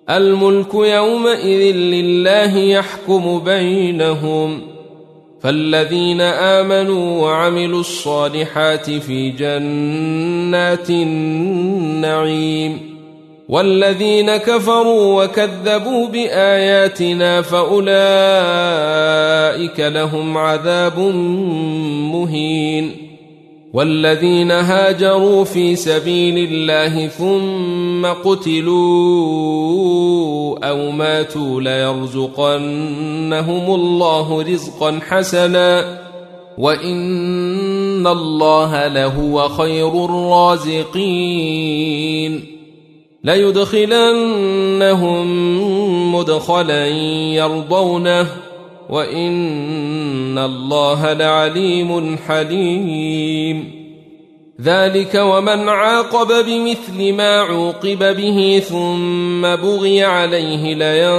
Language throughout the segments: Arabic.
الملك يومئذ لله يحكم بينهم، فالذين آمنوا وعملوا الصالحات في جنات النعيم، والذين كفروا وكذبوا بآياتنا فأولئك لهم عذاب مهين. والذين هاجروا في سبيل الله ثم قتلوا أو ماتوا ليرزقنهم الله رزقا حسنا وإن الله لهو خير الرازقين. ليدخلنهم مدخلا يرضونه وإن الله لعليم حليم. ذلك ومن عاقب بمثل ما عوقب به ثم بغي عليه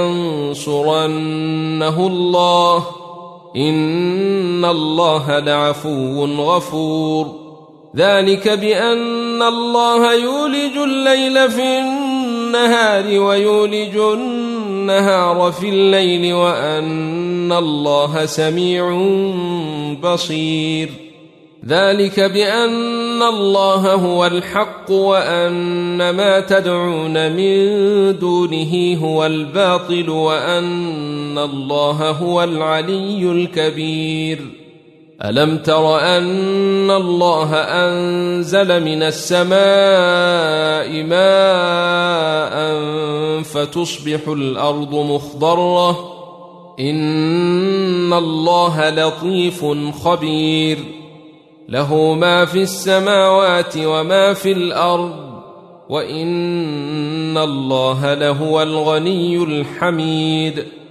لينصرنه الله إن الله لعفو غفور. ذلك بأن الله يولج الليل في النهار ويولج النهار في الليل وأن الله سميع بصير. ذلك بأن الله هو الحق وأن ما تدعون من دونه هو الباطل وأن الله هو العلي الكبير. ألم تر أن الله أنزل من السماء ماء فتصبح الأرض مخضرة إن الله لطيف خبير. له ما في السماوات وما في الأرض وإن الله لهو الغني الحميد.